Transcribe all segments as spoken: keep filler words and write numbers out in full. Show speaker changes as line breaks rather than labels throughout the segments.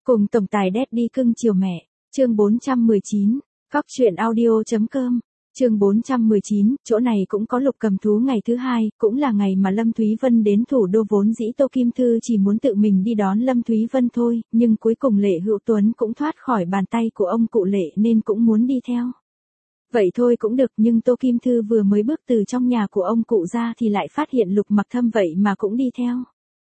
Cùng tổng tài Daddy cưng chiều mẹ, chương bốn trăm mười chín, Cóc truyện audio.com, chương bốn trăm mười chín, chỗ này cũng có Lục Cầm Thú ngày thứ hai, cũng là ngày mà Lâm Thúy Vân đến thủ đô vốn dĩ Tô Kim Thư chỉ muốn tự mình đi đón Lâm Thúy Vân thôi, nhưng cuối cùng Lệ Hữu Tuấn cũng thoát khỏi bàn tay của ông cụ Lệ nên cũng muốn đi theo. Vậy thôi cũng được, nhưng Tô Kim Thư vừa mới bước từ trong nhà của ông cụ ra thì lại phát hiện Lục Mặc Thâm vậy mà cũng đi theo.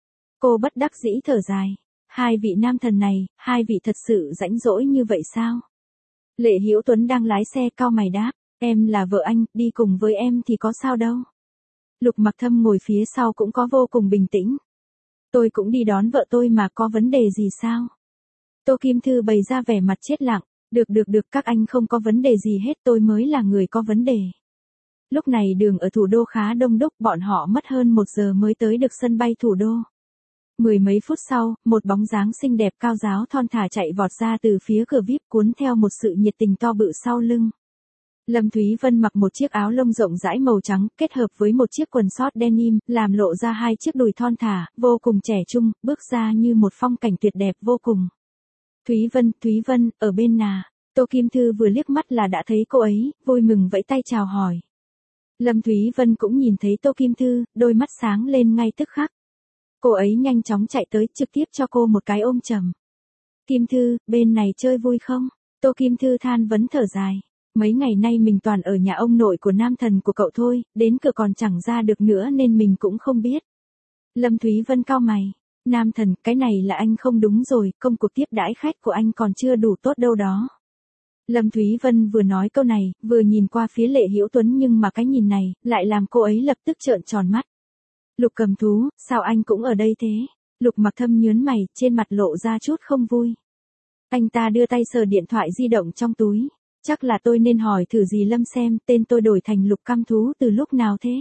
Cô bất đắc dĩ thở dài. Hai vị nam thần này, hai vị thật sự rãnh rỗi như vậy sao? Lệ Hữu Tuấn đang lái xe cau mày đáp, em là vợ anh, đi cùng với em thì có sao đâu. Lục Mặc Thâm ngồi phía sau cũng có vô cùng bình tĩnh. Tôi cũng đi đón vợ tôi mà, có vấn đề gì sao? Tô Kim Thư bày ra vẻ mặt chết lặng, được được được, các anh không có vấn đề gì hết, tôi mới là người có vấn đề. Lúc này đường ở thủ đô khá đông đúc, bọn họ mất hơn một giờ mới tới được sân bay thủ đô. Mười mấy phút sau, một bóng dáng xinh đẹp cao ráo thon thả chạy vọt ra từ phía cửa víp cuốn theo một sự nhiệt tình to bự sau lưng. Lâm Thúy Vân mặc một chiếc áo lông rộng rãi màu trắng kết hợp với một chiếc quần sót denim, làm lộ ra hai chiếc đùi thon thả, vô cùng trẻ trung, bước ra như một phong cảnh tuyệt đẹp vô cùng. Thúy Vân, Thúy Vân, ở bên nà. Tô Kim Thư vừa liếc mắt là đã thấy cô ấy, vui mừng vẫy tay chào hỏi. Lâm Thúy Vân cũng nhìn thấy Tô Kim Thư, đôi mắt sáng lên ngay tức khắc. Cô ấy nhanh chóng chạy tới, trực tiếp cho cô một cái ôm chầm. Kim Thư, bên này chơi vui không? Tô Kim Thư than vấn thở dài. Mấy ngày nay mình toàn ở nhà ông nội của nam thần của cậu thôi, đến cửa còn chẳng ra được nữa nên mình cũng không biết. Lâm Thúy Vân cau mày. Nam thần, cái này là anh không đúng rồi, công cuộc tiếp đãi khách của anh còn chưa đủ tốt đâu đó. Lâm Thúy Vân vừa nói câu này, vừa nhìn qua phía Lệ Hữu Tuấn, nhưng mà cái nhìn này, lại làm cô ấy lập tức trợn tròn mắt. Lục Cầm Thú, sao anh cũng ở đây thế? Lục Mặc Thâm nhớn mày, trên mặt lộ ra chút không vui. Anh ta đưa tay sờ điện thoại di động trong túi. Chắc là tôi nên hỏi thử dì Lâm xem, tên tôi đổi thành Lục Cam Thú từ lúc nào thế?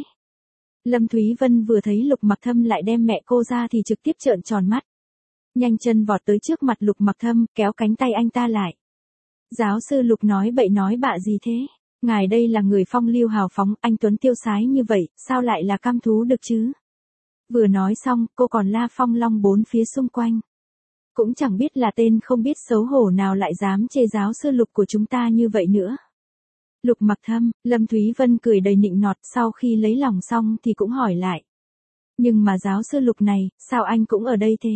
Lâm Thúy Vân vừa thấy Lục Mặc Thâm lại đem mẹ cô ra thì trực tiếp trợn tròn mắt. Nhanh chân vọt tới trước mặt Lục Mặc Thâm, kéo cánh tay anh ta lại. Giáo sư Lục nói bậy nói bạ gì thế? Ngài đây là người phong lưu hào phóng, anh tuấn tiêu sái như vậy, sao lại là cam thú được chứ? Vừa nói xong, cô còn la phong long bốn phía xung quanh. Cũng chẳng biết là tên không biết xấu hổ nào lại dám chê giáo sư Lục của chúng ta như vậy nữa. Lục Mặc Thâm, Lâm Thúy Vân cười đầy nịnh nọt, sau khi lấy lòng xong thì cũng hỏi lại. Nhưng mà giáo sư Lục này, sao anh cũng ở đây thế?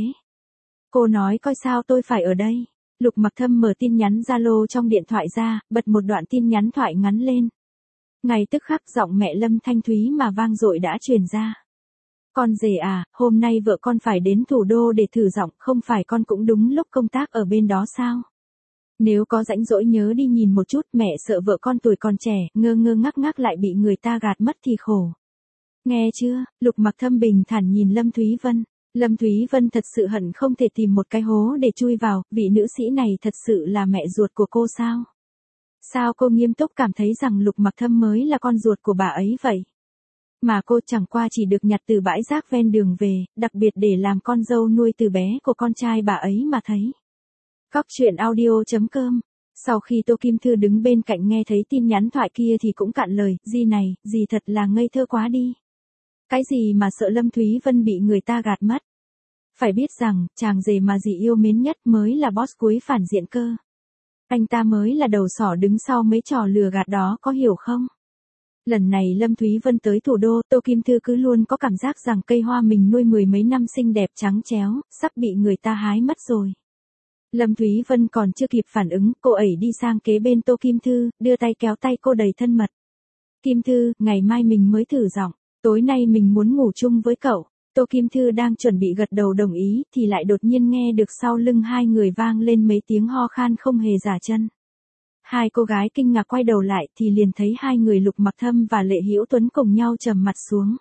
Cô nói coi sao tôi phải ở đây. Lục Mặc Thâm mở tin nhắn Zalo trong điện thoại ra, bật một đoạn tin nhắn thoại ngắn lên. Ngay tức khắc giọng mẹ Lâm Thanh Thúy mà vang dội đã truyền ra. Con rể à, hôm nay vợ con phải đến thủ đô để thử giọng, không phải con cũng đúng lúc công tác ở bên đó sao? Nếu có rãnh rỗi nhớ đi nhìn một chút, mẹ sợ vợ con tuổi còn trẻ, ngơ ngơ ngắc ngắc lại bị người ta gạt mất thì khổ. Nghe chưa? Lục Mặc Thâm bình thản nhìn Lâm Thúy Vân. Lâm Thúy Vân thật sự hận không thể tìm một cái hố để chui vào, vị nữ sĩ này thật sự là mẹ ruột của cô sao? Sao cô nghiêm túc cảm thấy rằng Lục Mặc Thâm mới là con ruột của bà ấy vậy? Mà cô chẳng qua chỉ được nhặt từ bãi rác ven đường về, đặc biệt để làm con dâu nuôi từ bé của con trai bà ấy mà thấy. Cóc truyện audio.com. Sau khi Tô Kim Thư đứng bên cạnh nghe thấy tin nhắn thoại kia thì cũng cạn lời, dì này, dì thật là ngây thơ quá đi. Cái gì mà sợ Lâm Thúy Vân bị người ta gạt mất? Phải biết rằng, chàng rể mà dì yêu mến nhất mới là boss cuối phản diện cơ. Anh ta mới là đầu sỏ đứng sau mấy trò lừa gạt đó, có hiểu không? Lần này Lâm Thúy Vân tới thủ đô, Tô Kim Thư cứ luôn có cảm giác rằng cây hoa mình nuôi mười mấy năm xinh đẹp trắng chéo, sắp bị người ta hái mất rồi. Lâm Thúy Vân còn chưa kịp phản ứng, cô ẩy đi sang kế bên Tô Kim Thư, đưa tay kéo tay cô đầy thân mật. Kim Thư, ngày mai mình mới thử giọng, tối nay mình muốn ngủ chung với cậu. Tô Kim Thư đang chuẩn bị gật đầu đồng ý, thì lại đột nhiên nghe được sau lưng hai người vang lên mấy tiếng ho khan không hề giả chân. Hai cô gái kinh ngạc quay đầu lại thì liền thấy hai người Lục Mặc Thâm và Lệ Hữu Tuấn cùng nhau trầm mặt xuống.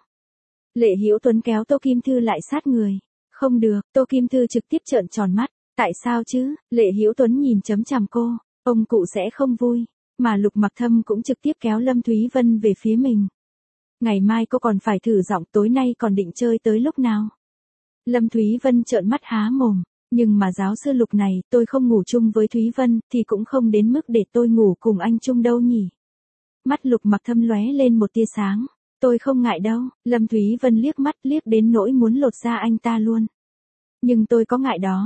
Lệ Hữu Tuấn kéo Tô Kim Thư lại sát người. Không được, Tô Kim Thư trực tiếp trợn tròn mắt. Tại sao chứ? Lệ Hữu Tuấn nhìn chấm chằm cô. Ông cụ sẽ không vui. Mà Lục Mặc Thâm cũng trực tiếp kéo Lâm Thúy Vân về phía mình. Ngày mai cô còn phải thử giọng, tối nay còn định chơi tới lúc nào? Lâm Thúy Vân trợn mắt há mồm. Nhưng mà giáo sư Lục này, tôi không ngủ chung với Thúy Vân, thì cũng không đến mức để tôi ngủ cùng anh chung đâu nhỉ. Mắt Lục Mặc Thâm lóe lên một tia sáng. Tôi không ngại đâu. Lâm Thúy Vân liếc mắt liếc đến nỗi muốn lột da anh ta luôn. Nhưng tôi có ngại đó.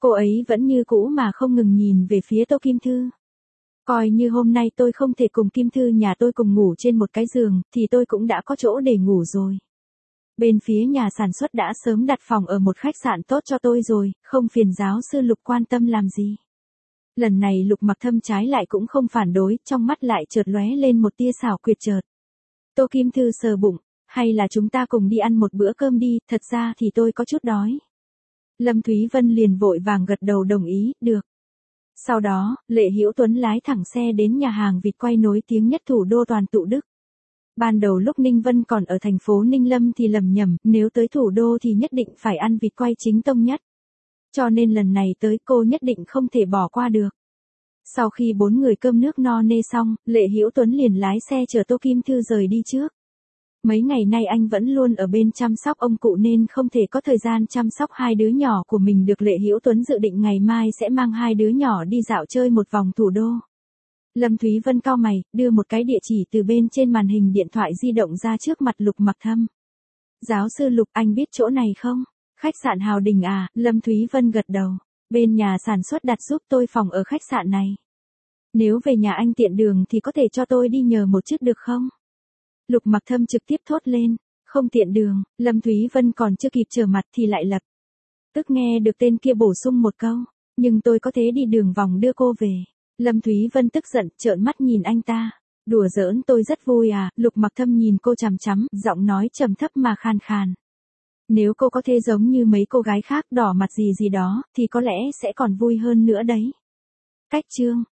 Cô ấy vẫn như cũ mà không ngừng nhìn về phía Tô Kim Thư. Coi như hôm nay tôi không thể cùng Kim Thư nhà tôi cùng ngủ trên một cái giường, thì tôi cũng đã có chỗ để ngủ rồi. Bên phía nhà sản xuất đã sớm đặt phòng ở một khách sạn tốt cho tôi rồi, không phiền giáo sư Lục quan tâm làm gì. Lần này Lục Mặc Thâm trái lại cũng không phản đối, trong mắt lại chợt lóe lên một tia xảo quyệt chợt. Tô Kim Thư sờ bụng, hay là chúng ta cùng đi ăn một bữa cơm đi, thật ra thì tôi có chút đói. Lâm Thúy Vân liền vội vàng gật đầu đồng ý, được. Sau đó, Lệ Hữu Tuấn lái thẳng xe đến nhà hàng vịt quay nổi tiếng nhất thủ đô toàn tụ Đức. Ban đầu lúc Ninh Vân còn ở thành phố Ninh Lâm thì lầm nhầm, nếu tới thủ đô thì nhất định phải ăn vịt quay chính tông nhất. Cho nên lần này tới cô nhất định không thể bỏ qua được. Sau khi bốn người cơm nước no nê xong, Lệ Hữu Tuấn liền lái xe chở Tô Kim Thư rời đi trước. Mấy ngày nay anh vẫn luôn ở bên chăm sóc ông cụ nên không thể có thời gian chăm sóc hai đứa nhỏ của mình được. Lệ Hữu Tuấn dự định ngày mai sẽ mang hai đứa nhỏ đi dạo chơi một vòng thủ đô. Lâm Thúy Vân cau mày, đưa một cái địa chỉ từ bên trên màn hình điện thoại di động ra trước mặt Lục Mặc Thâm. Giáo sư Lục, anh biết chỗ này không? Khách sạn Hào Đình à? Lâm Thúy Vân gật đầu. Bên nhà sản xuất đặt giúp tôi phòng ở khách sạn này. Nếu về nhà anh tiện đường thì có thể cho tôi đi nhờ một chút được không? Lục Mặc Thâm trực tiếp thốt lên. Không tiện đường. Lâm Thúy Vân còn chưa kịp trở mặt thì lại lập tức nghe được tên kia bổ sung một câu. Nhưng tôi có thể đi đường vòng đưa cô về. Lâm Thúy Vân tức giận, trợn mắt nhìn anh ta. Đùa giỡn tôi rất vui à? Lục Mặc Thâm nhìn cô chằm chằm, giọng nói trầm thấp mà khan khan. Nếu cô có thể giống như mấy cô gái khác đỏ mặt gì gì đó, thì có lẽ sẽ còn vui hơn nữa đấy. Cách chương